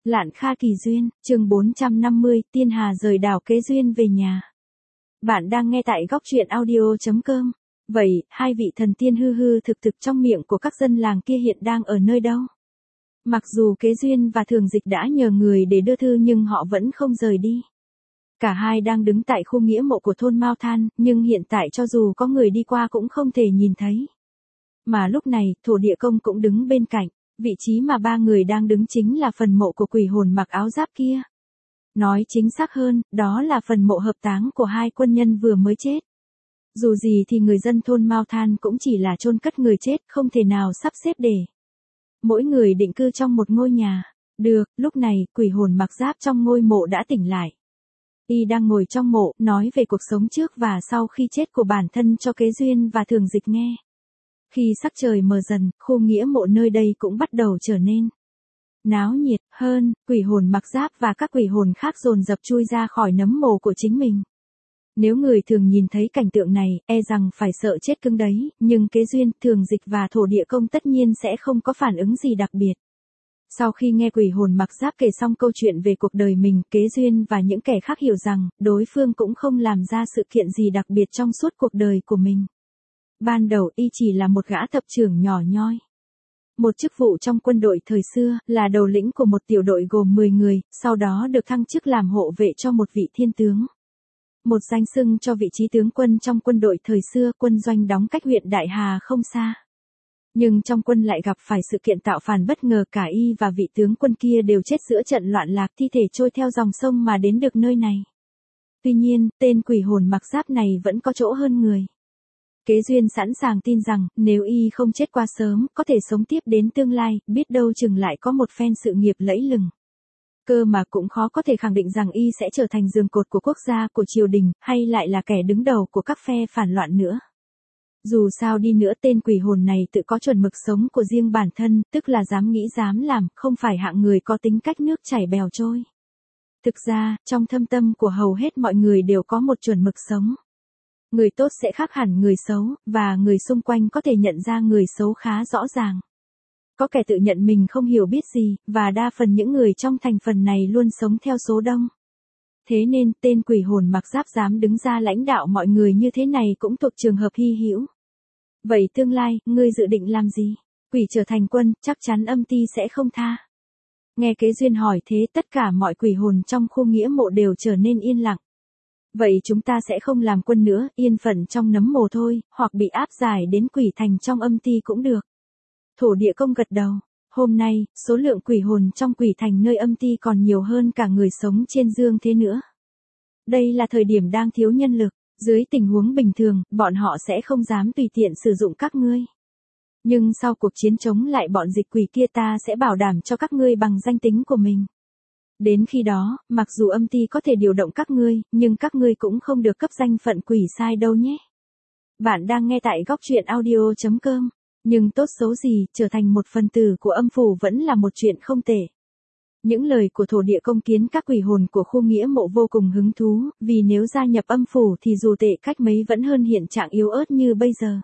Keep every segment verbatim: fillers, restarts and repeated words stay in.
Lạn Kha kỳ duyên, chương bốn trăm năm mươi, Tiên Hà rời đảo kế duyên về nhà. Bạn đang nghe tại góc truyện audio chấm com. Vậy, hai vị thần tiên hư hư thực thực trong miệng của các dân làng kia hiện đang ở nơi đâu? Mặc dù kế duyên và thường dịch đã nhờ người để đưa thư nhưng họ vẫn không rời đi. Cả hai đang đứng tại khu nghĩa mộ của thôn Mao Than, nhưng hiện tại cho dù có người đi qua cũng không thể nhìn thấy. Mà lúc này, thổ địa công cũng đứng bên cạnh. Vị trí mà ba người đang đứng chính là phần mộ của quỷ hồn mặc áo giáp kia. Nói chính xác hơn, đó là phần mộ hợp táng của hai quân nhân vừa mới chết. Dù gì thì người dân thôn Mao Than cũng chỉ là chôn cất người chết, không thể nào sắp xếp để mỗi người định cư trong một ngôi nhà. Được, lúc này, quỷ hồn mặc giáp trong ngôi mộ đã tỉnh lại. Y đang ngồi trong mộ, nói về cuộc sống trước và sau khi chết của bản thân cho kế duyên và thường dịch nghe. Khi sắc trời mờ dần, khu nghĩa mộ nơi đây cũng bắt đầu trở nên náo nhiệt hơn, quỷ hồn mặc giáp và các quỷ hồn khác dồn dập chui ra khỏi nấm mồ của chính mình. Nếu người thường nhìn thấy cảnh tượng này, e rằng phải sợ chết cứng đấy, nhưng kế duyên, thường dịch và thổ địa công tất nhiên sẽ không có phản ứng gì đặc biệt. Sau khi nghe quỷ hồn mặc giáp kể xong câu chuyện về cuộc đời mình, kế duyên và những kẻ khác hiểu rằng, đối phương cũng không làm ra sự kiện gì đặc biệt trong suốt cuộc đời của mình. Ban đầu y chỉ là một gã thập trưởng nhỏ nhoi. Một chức vụ trong quân đội thời xưa, là đầu lĩnh của một tiểu đội gồm mười người, sau đó được thăng chức làm hộ vệ cho một vị thiên tướng. Một danh xưng cho vị trí tướng quân trong quân đội thời xưa, quân doanh đóng cách huyện Đại Hà không xa. Nhưng trong quân lại gặp phải sự kiện tạo phản bất ngờ, cả y và vị tướng quân kia đều chết giữa trận loạn lạc, thi thể trôi theo dòng sông mà đến được nơi này. Tuy nhiên, tên quỷ hồn mặc giáp này vẫn có chỗ hơn người. Kế duyên sẵn sàng tin rằng, nếu y không chết quá sớm, có thể sống tiếp đến tương lai, biết đâu chừng lại có một phen sự nghiệp lẫy lừng. Cơ mà cũng khó có thể khẳng định rằng y sẽ trở thành giường cột của quốc gia, của triều đình, hay lại là kẻ đứng đầu của các phe phản loạn nữa. Dù sao đi nữa, tên quỷ hồn này tự có chuẩn mực sống của riêng bản thân, tức là dám nghĩ dám làm, không phải hạng người có tính cách nước chảy bèo trôi. Thực ra, trong thâm tâm của hầu hết mọi người đều có một chuẩn mực sống. Người tốt sẽ khác hẳn người xấu, và người xung quanh có thể nhận ra người xấu khá rõ ràng. Có kẻ tự nhận mình không hiểu biết gì, và đa phần những người trong thành phần này luôn sống theo số đông. Thế nên, tên quỷ hồn mặc giáp dám đứng ra lãnh đạo mọi người như thế này cũng thuộc trường hợp hy hữu. Vậy tương lai, ngươi dự định làm gì? Quỷ trở thành quân, chắc chắn âm ty sẽ không tha. Nghe kế duyên hỏi thế, tất cả mọi quỷ hồn trong khu nghĩa mộ đều trở nên yên lặng. Vậy chúng ta sẽ không làm quân nữa, yên phận trong nấm mồ thôi, hoặc bị áp giải đến quỷ thành trong âm ty cũng được. Thổ địa công gật đầu. Hôm nay, số lượng quỷ hồn trong quỷ thành nơi âm ty còn nhiều hơn cả người sống trên dương thế nữa. Đây là thời điểm đang thiếu nhân lực. Dưới tình huống bình thường, bọn họ sẽ không dám tùy tiện sử dụng các ngươi. Nhưng sau cuộc chiến chống lại bọn dịch quỷ kia, ta sẽ bảo đảm cho các ngươi bằng danh tính của mình. Đến khi đó, mặc dù âm ty có thể điều động các ngươi, nhưng các ngươi cũng không được cấp danh phận quỷ sai đâu nhé. Bạn đang nghe tại góc truyện audio chấm com. Nhưng tốt xấu gì, trở thành một phần tử của âm phủ vẫn là một chuyện không tệ. Những lời của thổ địa công khiến các quỷ hồn của khu nghĩa mộ vô cùng hứng thú, vì nếu gia nhập âm phủ thì dù tệ cách mấy vẫn hơn hiện trạng yếu ớt như bây giờ.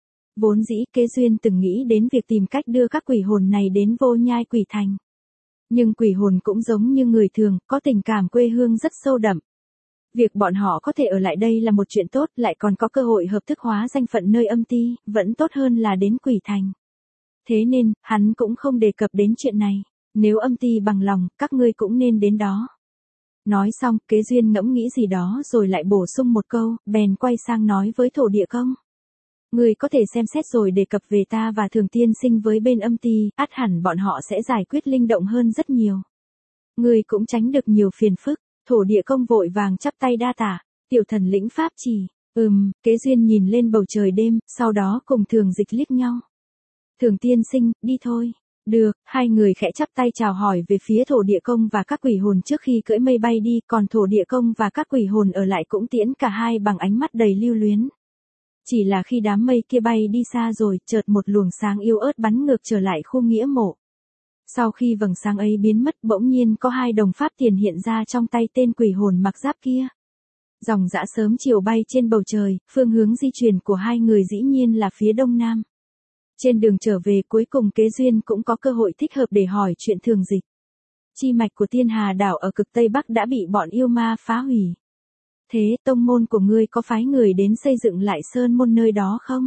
Vốn dĩ kế duyên từng nghĩ đến việc tìm cách đưa các quỷ hồn này đến vô nhai quỷ thành. Nhưng quỷ hồn cũng giống như người thường, có tình cảm quê hương rất sâu đậm. Việc bọn họ có thể ở lại đây là một chuyện tốt, lại còn có cơ hội hợp thức hóa danh phận nơi âm ty, vẫn tốt hơn là đến quỷ thành. Thế nên, hắn cũng không đề cập đến chuyện này. Nếu âm ty bằng lòng, các ngươi cũng nên đến đó. Nói xong, kế duyên ngẫm nghĩ gì đó rồi lại bổ sung một câu, bèn quay sang nói với thổ địa công. Ngươi có thể xem xét rồi đề cập về ta và thường tiên sinh với bên âm ty, ắt hẳn bọn họ sẽ giải quyết linh động hơn rất nhiều. Ngươi cũng tránh được nhiều phiền phức. Thổ địa công vội vàng chắp tay đa tạ, tiểu thần lĩnh pháp chỉ. Ừm, kế duyên nhìn lên bầu trời đêm, sau đó cùng thường dịch liếc nhau. Thường tiên sinh, đi thôi. Được, hai người khẽ chắp tay chào hỏi về phía thổ địa công và các quỷ hồn trước khi cưỡi mây bay đi, còn thổ địa công và các quỷ hồn ở lại cũng tiễn cả hai bằng ánh mắt đầy lưu luyến. Chỉ là khi đám mây kia bay đi xa rồi, chợt một luồng sáng yếu ớt bắn ngược trở lại khu nghĩa mộ. Sau khi vầng sáng ấy biến mất, bỗng nhiên có hai đồng pháp tiền hiện ra trong tay tên quỷ hồn mặc giáp kia. Dòng dã sớm chiều bay trên bầu trời, phương hướng di chuyển của hai người dĩ nhiên là phía đông nam. Trên đường trở về cuối cùng kế duyên cũng có cơ hội thích hợp để hỏi chuyện thường dịch. Chi mạch của Tiên Hà đảo ở cực Tây Bắc đã bị bọn yêu ma phá hủy. Thế tông môn của ngươi có phái người đến xây dựng lại sơn môn nơi đó không?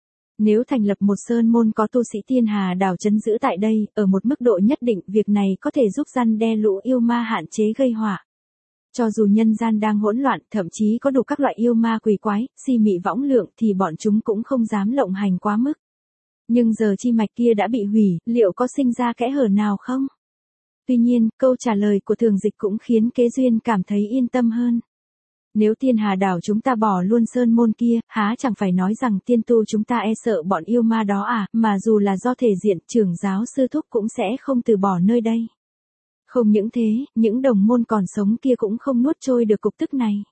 Nếu thành lập một sơn môn có tu sĩ Tiên Hà đảo trấn giữ tại đây, ở một mức độ nhất định, việc này có thể giúp răn đe lũ yêu ma, hạn chế gây họa. Cho dù nhân gian đang hỗn loạn, thậm chí có đủ các loại yêu ma quỷ quái, si mị võng lượng, thì bọn chúng cũng không dám lộng hành quá mức. Nhưng giờ chi mạch kia đã bị hủy, liệu có sinh ra kẽ hở nào không? Tuy nhiên, câu trả lời của Thường Dịch cũng khiến Kế Duyên cảm thấy yên tâm hơn. Nếu Tiên Hà đảo chúng ta bỏ luôn sơn môn kia, há chẳng phải nói rằng tiên tu chúng ta e sợ bọn yêu ma đó à, mà dù là do thể diện, trưởng giáo sư thúc cũng sẽ không từ bỏ nơi đây. Không những thế, những đồng môn còn sống kia cũng không nuốt trôi được cục tức này.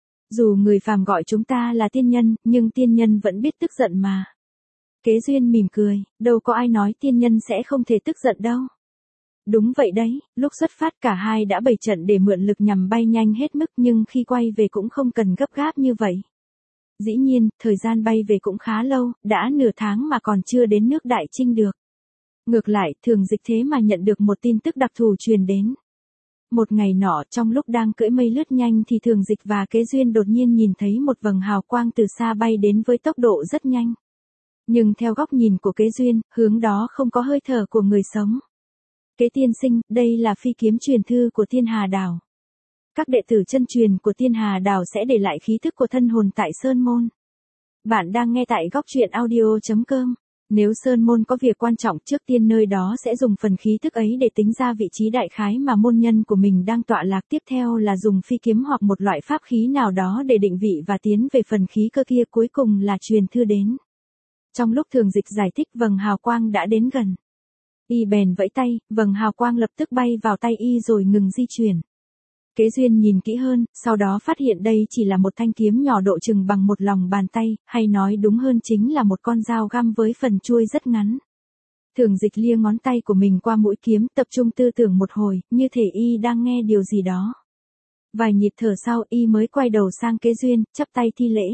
Dù người phàm gọi chúng ta là tiên nhân, nhưng tiên nhân vẫn biết tức giận mà. Kế Duyên mỉm cười, đâu có ai nói tiên nhân sẽ không thể tức giận đâu. Đúng vậy đấy, lúc xuất phát cả hai đã bày trận để mượn lực nhằm bay nhanh hết mức, nhưng khi quay về cũng không cần gấp gáp như vậy. Dĩ nhiên, thời gian bay về cũng khá lâu, đã nửa tháng mà còn chưa đến nước Đại Trinh được. Ngược lại, Thường Dịch thế mà nhận được một tin tức đặc thù truyền đến. Một ngày nọ, trong lúc đang cưỡi mây lướt nhanh thì Thường Dịch và Kế Duyên đột nhiên nhìn thấy một vầng hào quang từ xa bay đến với tốc độ rất nhanh. Nhưng theo góc nhìn của Kế Duyên, hướng đó không có hơi thở của người sống. Kế tiên sinh, đây là phi kiếm truyền thư của Tiên Hà đảo. Các đệ tử chân truyền của Tiên Hà đảo sẽ để lại khí thức của thân hồn tại Sơn Môn. Bạn đang nghe tại góc truyện audio chấm com. Nếu Sơn Môn có việc quan trọng, trước tiên nơi đó sẽ dùng phần khí thức ấy để tính ra vị trí đại khái mà môn nhân của mình đang tọa lạc. Tiếp theo là dùng phi kiếm hoặc một loại pháp khí nào đó để định vị và tiến về phần khí cơ kia, cuối cùng là truyền thư đến. Trong lúc Thường Dịch giải thích, vầng hào quang đã đến gần. Y bèn vẫy tay, vầng hào quang lập tức bay vào tay y rồi ngừng di chuyển. Kế Duyên nhìn kỹ hơn, sau đó phát hiện đây chỉ là một thanh kiếm nhỏ độ chừng bằng một lòng bàn tay, hay nói đúng hơn chính là một con dao găm với phần chuôi rất ngắn. Thường Dịch lia ngón tay của mình qua mũi kiếm, tập trung tư tưởng một hồi, như thể y đang nghe điều gì đó. Vài nhịp thở sau, y mới quay đầu sang Kế Duyên, chắp tay thi lễ.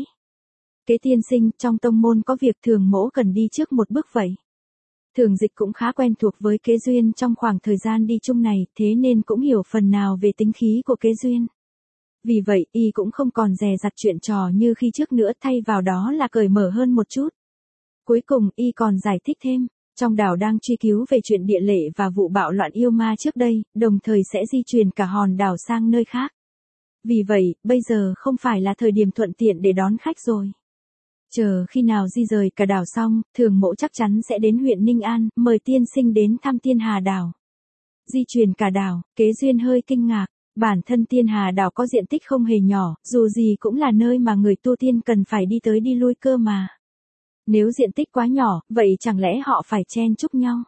Kế tiên sinh, trong tông môn có việc Thường mỗ cần đi trước một bước vậy. Thường Dịch cũng khá quen thuộc với Kế Duyên trong khoảng thời gian đi chung này, thế nên cũng hiểu phần nào về tính khí của Kế Duyên. Vì vậy, y cũng không còn dè dặt chuyện trò như khi trước nữa, thay vào đó là cởi mở hơn một chút. Cuối cùng, y còn giải thích thêm, trong đảo đang truy cứu về chuyện địa lệ và vụ bạo loạn yêu ma trước đây, đồng thời sẽ di chuyển cả hòn đảo sang nơi khác. Vì vậy, bây giờ không phải là thời điểm thuận tiện để đón khách rồi. Chờ khi nào di rời cả đảo xong, Thường mỗ chắc chắn sẽ đến huyện Ninh An, mời tiên sinh đến thăm Tiên Hà đảo. Di chuyển cả đảo, Kế Duyên hơi kinh ngạc, bản thân Tiên Hà đảo có diện tích không hề nhỏ, dù gì cũng là nơi mà người tu tiên cần phải đi tới đi lui cơ mà. Nếu diện tích quá nhỏ, vậy chẳng lẽ họ phải chen chúc nhau?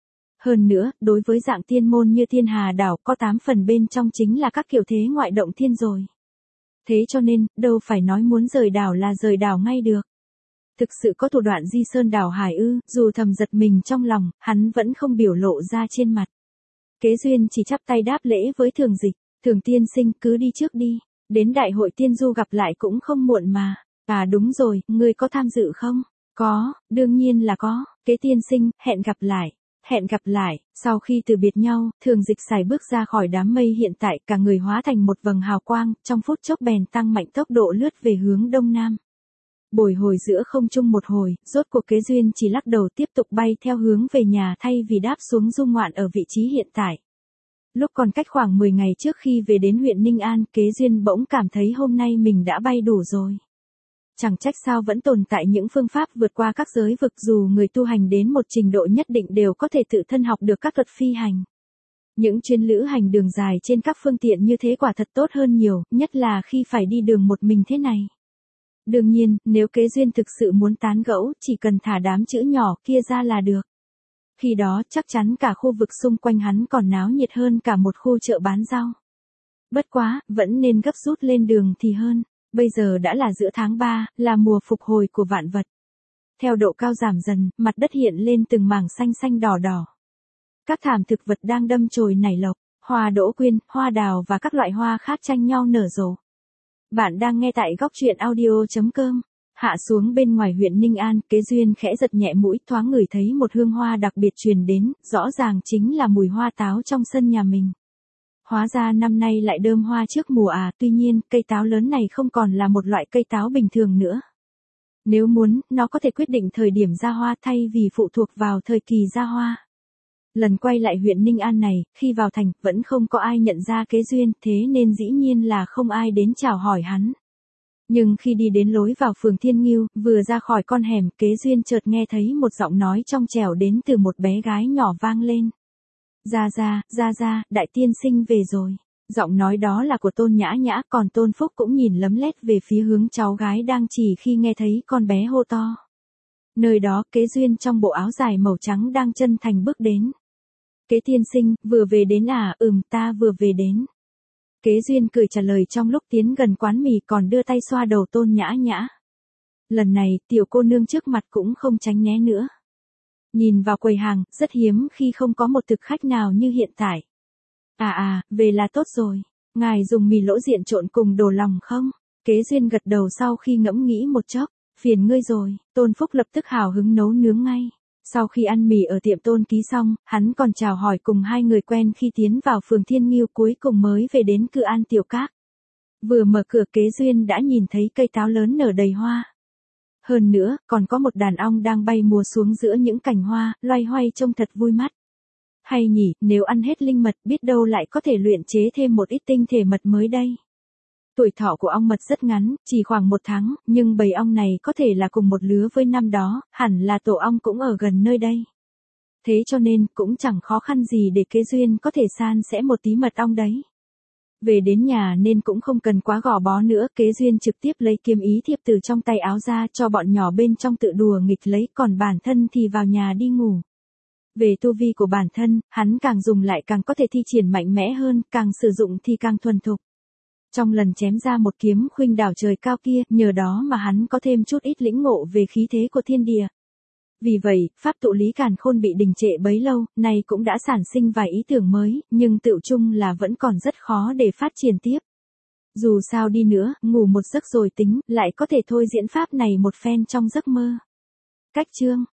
Hơn nữa, đối với dạng tiên môn như Tiên Hà đảo, có tám phần bên trong chính là các kiểu thế ngoại động thiên rồi. Thế cho nên, đâu phải nói muốn rời đảo là rời đảo ngay được. Thực sự có thủ đoạn di sơn đảo hải ư, dù thầm giật mình trong lòng, hắn vẫn không biểu lộ ra trên mặt. Kế Duyên chỉ chắp tay đáp lễ với Thường Dịch, Thường tiên sinh cứ đi trước đi, đến đại hội tiên du gặp lại cũng không muộn mà. À đúng rồi, ngươi có tham dự không? Có, đương nhiên là có, Kế tiên sinh, hẹn gặp lại. Hẹn gặp lại, sau khi từ biệt nhau, Thường Dịch sải bước ra khỏi đám mây hiện tại, cả người hóa thành một vầng hào quang, trong phút chốc bèn tăng mạnh tốc độ lướt về hướng đông nam. Bồi hồi giữa không trung một hồi, rốt cuộc Kế Duyên chỉ lắc đầu tiếp tục bay theo hướng về nhà thay vì đáp xuống du ngoạn ở vị trí hiện tại. Lúc còn cách khoảng mười ngày trước khi về đến huyện Ninh An, Kế Duyên bỗng cảm thấy hôm nay mình đã bay đủ rồi. Chẳng trách sao vẫn tồn tại những phương pháp vượt qua các giới vực, dù người tu hành đến một trình độ nhất định đều có thể tự thân học được các thuật phi hành. Những chuyến lữ hành đường dài trên các phương tiện như thế quả thật tốt hơn nhiều, nhất là khi phải đi đường một mình thế này. Đương nhiên, nếu Kế Duyên thực sự muốn tán gẫu, chỉ cần thả đám chữ nhỏ kia ra là được. Khi đó chắc chắn cả khu vực xung quanh hắn còn náo nhiệt hơn cả một khu chợ bán rau. Bất quá, vẫn nên gấp rút lên đường thì hơn. Bây giờ đã là giữa tháng ba, là mùa phục hồi của vạn vật. Theo độ cao giảm dần, mặt đất hiện lên từng mảng xanh xanh đỏ đỏ. Các thảm thực vật đang đâm chồi nảy lộc, hoa đỗ quyên, hoa đào và các loại hoa khác tranh nhau nở rộ. Bạn đang nghe tại góc truyện audio chấm com. Hạ xuống bên ngoài huyện Ninh An, Kế Duyên khẽ giật nhẹ mũi, thoáng ngửi thấy một hương hoa đặc biệt truyền đến, rõ ràng chính là mùi hoa táo trong sân nhà mình. Hóa ra năm nay lại đơm hoa trước mùa à, tuy nhiên, cây táo lớn này không còn là một loại cây táo bình thường nữa. Nếu muốn, nó có thể quyết định thời điểm ra hoa thay vì phụ thuộc vào thời kỳ ra hoa. Lần quay lại huyện Ninh An này, khi vào thành, vẫn không có ai nhận ra Kế Duyên, thế nên dĩ nhiên là không ai đến chào hỏi hắn. Nhưng khi đi đến lối vào phường Thiên Ngưu, vừa ra khỏi con hẻm, Kế Duyên chợt nghe thấy một giọng nói trong trẻo đến từ một bé gái nhỏ vang lên. Ra ra, ra ra, đại tiên sinh về rồi. Giọng nói đó là của Tôn Nhã Nhã, còn Tôn Phúc cũng nhìn lấm lét về phía hướng cháu gái đang chỉ khi nghe thấy con bé hô to. Nơi đó, Kế Duyên trong bộ áo dài màu trắng đang chân thành bước đến. Kế tiên sinh, vừa về đến à? Ừm, ta vừa về đến. Kế Duyên cười trả lời trong lúc tiến gần quán mì, còn đưa tay xoa đầu Tôn Nhã Nhã. Lần này, tiểu cô nương trước mặt cũng không tránh né nữa. Nhìn vào quầy hàng, rất hiếm khi không có một thực khách nào như hiện tại. À à, về là tốt rồi. Ngài dùng mì lỗ diện trộn cùng đồ lòng không? Kế Duyên gật đầu sau khi ngẫm nghĩ một chốc. Phiền ngươi rồi. Tôn Phúc lập tức hào hứng nấu nướng ngay. Sau khi ăn mì ở tiệm Tôn Ký xong, hắn còn chào hỏi cùng hai người quen khi tiến vào phường Thiên Ngưu, cuối cùng mới về đến Cự An Tiểu Các. Vừa mở cửa, Kế Duyên đã nhìn thấy cây táo lớn nở đầy hoa. Hơn nữa, còn có một đàn ong đang bay mùa xuống giữa những cành hoa, loay hoay trông thật vui mắt. Hay nhỉ, nếu ăn hết linh mật biết đâu lại có thể luyện chế thêm một ít tinh thể mật mới đây. Tuổi thọ của ong mật rất ngắn, chỉ khoảng một tháng, nhưng bầy ong này có thể là cùng một lứa với năm đó, hẳn là tổ ong cũng ở gần nơi đây. Thế cho nên, cũng chẳng khó khăn gì để Kế Duyên có thể san sẻ một tí mật ong đấy. Về đến nhà nên cũng không cần quá gò bó nữa, Kế Duyên trực tiếp lấy kiếm ý thiệp từ trong tay áo ra cho bọn nhỏ bên trong tự đùa nghịch lấy, còn bản thân thì vào nhà đi ngủ. Về tu vi của bản thân, hắn càng dùng lại càng có thể thi triển mạnh mẽ hơn, càng sử dụng thì càng thuần thục. Trong lần chém ra một kiếm khuynh đảo trời cao kia, nhờ đó mà hắn có thêm chút ít lĩnh ngộ về khí thế của thiên địa. Vì vậy, pháp tụ lý càn khôn bị đình trệ bấy lâu, nay cũng đã sản sinh vài ý tưởng mới, nhưng tựu chung là vẫn còn rất khó để phát triển tiếp. Dù sao đi nữa, ngủ một giấc rồi tính, lại có thể thôi diễn pháp này một phen trong giấc mơ. Cách chương